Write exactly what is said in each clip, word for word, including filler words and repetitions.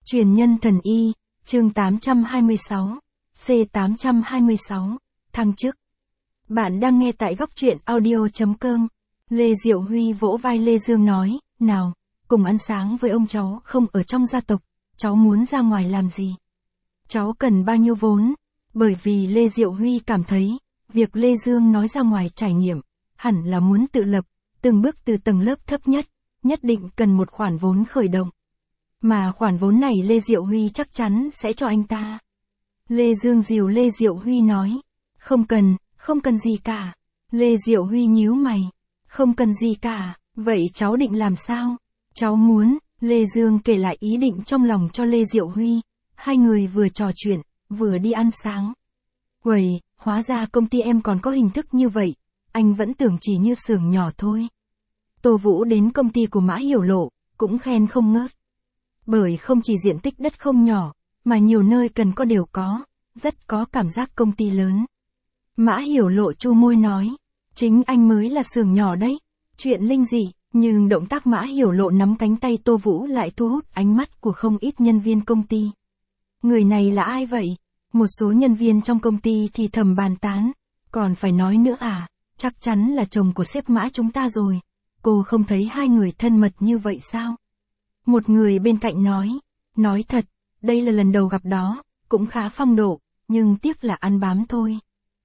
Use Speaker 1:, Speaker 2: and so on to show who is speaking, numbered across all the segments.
Speaker 1: Truyền nhân thần y, chương tám trăm hai mươi sáu, C tám trăm hai mươi sáu, thăng chức. Bạn đang nghe tại góc truyện audio.com. Lê Diệu Huy vỗ vai Lê Dương nói, nào, cùng ăn sáng với ông cháu không ở trong gia tộc, cháu muốn ra ngoài làm gì? Cháu cần bao nhiêu vốn? Bởi vì Lê Diệu Huy cảm thấy, việc Lê Dương nói ra ngoài trải nghiệm, hẳn là muốn tự lập, từng bước từ tầng lớp thấp nhất, nhất định cần một khoản vốn khởi động. Mà khoản vốn này Lê Diệu Huy chắc chắn sẽ cho anh ta. Lê Dương dìu Lê Diệu Huy nói, không cần, không cần gì cả. Lê Diệu Huy nhíu mày, không cần gì cả, vậy cháu định làm sao? Cháu muốn, Lê Dương kể lại ý định trong lòng cho Lê Diệu Huy, hai người vừa trò chuyện, vừa đi ăn sáng. Uầy, hóa ra công ty em còn có hình thức như vậy, anh vẫn tưởng chỉ như xưởng nhỏ thôi. Tô Vũ đến công ty của Mã Hiểu Lộ, cũng khen không ngớt. Bởi không chỉ diện tích đất không nhỏ, mà nhiều nơi cần có đều có, rất có cảm giác công ty lớn. Mã Hiểu Lộ chu môi nói, chính anh mới là xưởng nhỏ đấy, chuyện linh dị, nhưng động tác Mã Hiểu Lộ nắm cánh tay Tô Vũ lại thu hút ánh mắt của không ít nhân viên công ty. Người này là ai vậy? Một số nhân viên trong công ty thì thầm bàn tán, còn phải nói nữa à, chắc chắn là chồng của sếp Mã chúng ta rồi, cô không thấy hai người thân mật như vậy sao? Một người bên cạnh nói, nói thật, đây là lần đầu gặp đó, cũng khá phong độ, nhưng tiếc là ăn bám thôi.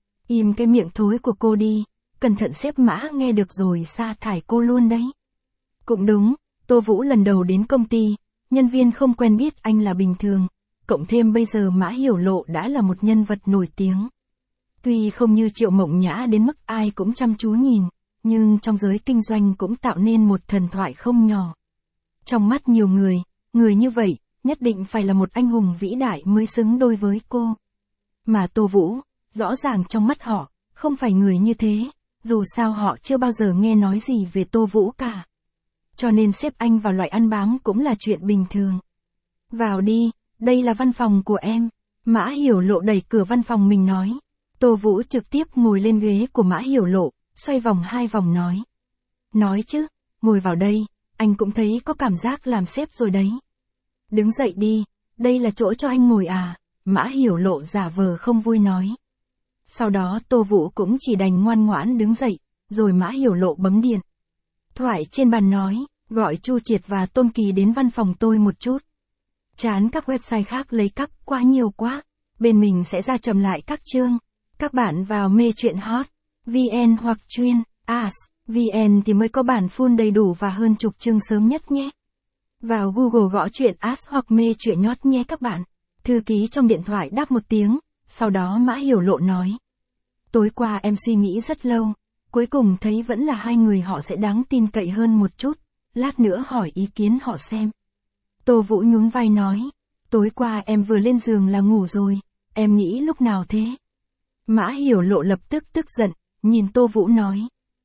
Speaker 1: Im cái miệng thối của cô đi, cẩn thận sếp Mã nghe được rồi sa thải cô luôn đấy. Cũng đúng, Tô Vũ lần đầu đến công ty, nhân viên không quen biết anh là bình thường, cộng thêm bây giờ Mã Hiểu Lộ đã là một nhân vật nổi tiếng. Tuy không như Triệu Mộng Nhã đến mức ai cũng chăm chú nhìn, nhưng trong giới kinh doanh cũng tạo nên một thần thoại không nhỏ. Trong mắt nhiều người, người như vậy, nhất định phải là một anh hùng vĩ đại mới xứng đôi với cô. Mà Tô Vũ, rõ ràng trong mắt họ, không phải người như thế, dù sao họ chưa bao giờ nghe nói gì về Tô Vũ cả. Cho nên xếp anh vào loại ăn bám cũng là chuyện bình thường. Vào đi, đây là văn phòng của em. Mã Hiểu Lộ đẩy cửa văn phòng mình nói. Tô Vũ trực tiếp ngồi lên ghế của Mã Hiểu Lộ, xoay vòng hai vòng nói. Nói chứ, ngồi vào đây, anh cũng thấy có cảm giác làm sếp rồi đấy. Đứng dậy đi, đây là chỗ cho anh ngồi à, Mã Hiểu Lộ giả vờ không vui nói. Sau đó Tô Vũ cũng chỉ đành ngoan ngoãn đứng dậy, rồi Mã Hiểu Lộ bấm điện. Thoại trên bàn nói, gọi Chu Triệt và Tôn Kỳ đến văn phòng tôi một chút. Chán các website khác lấy cắp quá nhiều quá, bên mình sẽ ra chậm lại các chương. Các bạn vào mê truyện hot, vn hoặc chuyên, as, vn thì mới có bản full đầy đủ và hơn chục chương sớm nhất nhé. Vào Google gõ truyện as hoặc mê truyện nhót nhé các bạn. Thư ký trong điện thoại đáp một tiếng, sau đó Mã Hiểu Lộ nói. Tối qua em suy nghĩ rất lâu, cuối cùng thấy vẫn là hai người họ sẽ đáng tin cậy hơn một chút, lát nữa hỏi ý kiến họ xem. Tô Vũ nhún vai nói, tối qua em vừa lên giường là ngủ rồi, em nghĩ lúc nào thế? Mã Hiểu Lộ lập tức tức giận, nhìn Tô Vũ nói.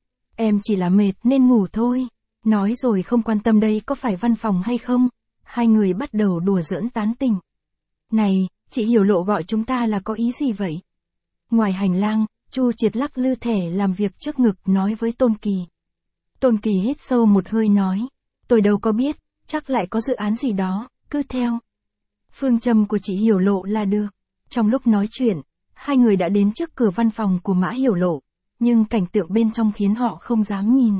Speaker 1: Em chỉ là mệt nên ngủ thôi, nói rồi không quan tâm đây có phải văn phòng hay không, hai người bắt đầu đùa giỡn tán tình. Này, chị Hiểu Lộ gọi chúng ta là có ý gì vậy? Ngoài hành lang, Chu Triệt lắc lư thẻ làm việc trước ngực nói với Tôn Kỳ. Tôn Kỳ hít sâu một hơi nói, tôi đâu có biết, chắc lại có dự án gì đó, cứ theo phương châm của chị Hiểu Lộ là được. Trong lúc nói chuyện, hai người đã đến trước cửa văn phòng của Mã Hiểu Lộ, nhưng cảnh tượng bên trong khiến họ không dám nhìn.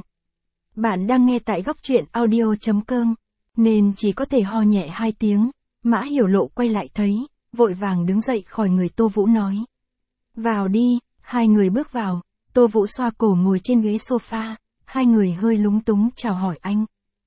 Speaker 1: Bạn đang nghe tại góc truyện audio.com, nên chỉ có thể ho nhẹ hai tiếng. Mã Hiểu Lộ quay lại thấy, vội vàng đứng dậy khỏi người Tô Vũ nói. Vào đi, hai người bước vào, Tô Vũ xoa cổ ngồi trên ghế sofa, hai người hơi lúng túng chào hỏi anh.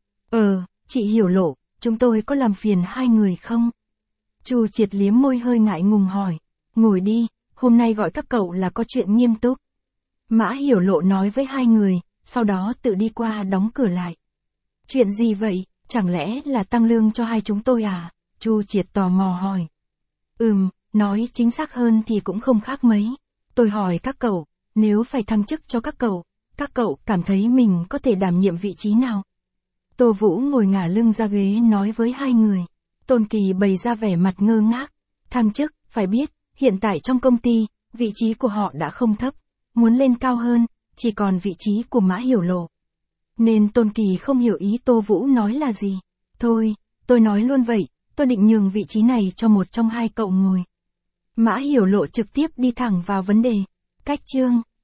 Speaker 1: Ờ, chị Hiểu Lộ, chúng tôi có làm phiền hai người không? Chu Triệt liếm môi hơi ngại ngùng hỏi. Ngồi đi, hôm nay gọi các cậu là có chuyện nghiêm túc. Mã Hiểu Lộ nói với hai người, sau đó tự đi qua đóng cửa lại. Chuyện gì vậy, chẳng lẽ là tăng lương cho hai chúng tôi à? Chu Triệt tò mò hỏi. Ừm, nói chính xác hơn thì cũng không khác mấy. Tôi hỏi các cậu, nếu phải thăng chức cho các cậu, các cậu cảm thấy mình có thể đảm nhiệm vị trí nào? Tô Vũ ngồi ngả lưng ra ghế nói với hai người. Tôn Kỳ bày ra vẻ mặt ngơ ngác. Thăng chức, phải biết, hiện tại trong công ty, vị trí của họ đã không thấp, muốn lên cao hơn, chỉ còn vị trí của Mã Hiểu Lộ. Nên Tôn Kỳ không hiểu ý Tô Vũ nói là gì. Thôi, tôi nói luôn vậy, tôi tôi định nhường vị trí này cho một trong hai cậu ngồi. Mã Hiểu Lộ trực tiếp đi thẳng vào vấn đề. Cách chương.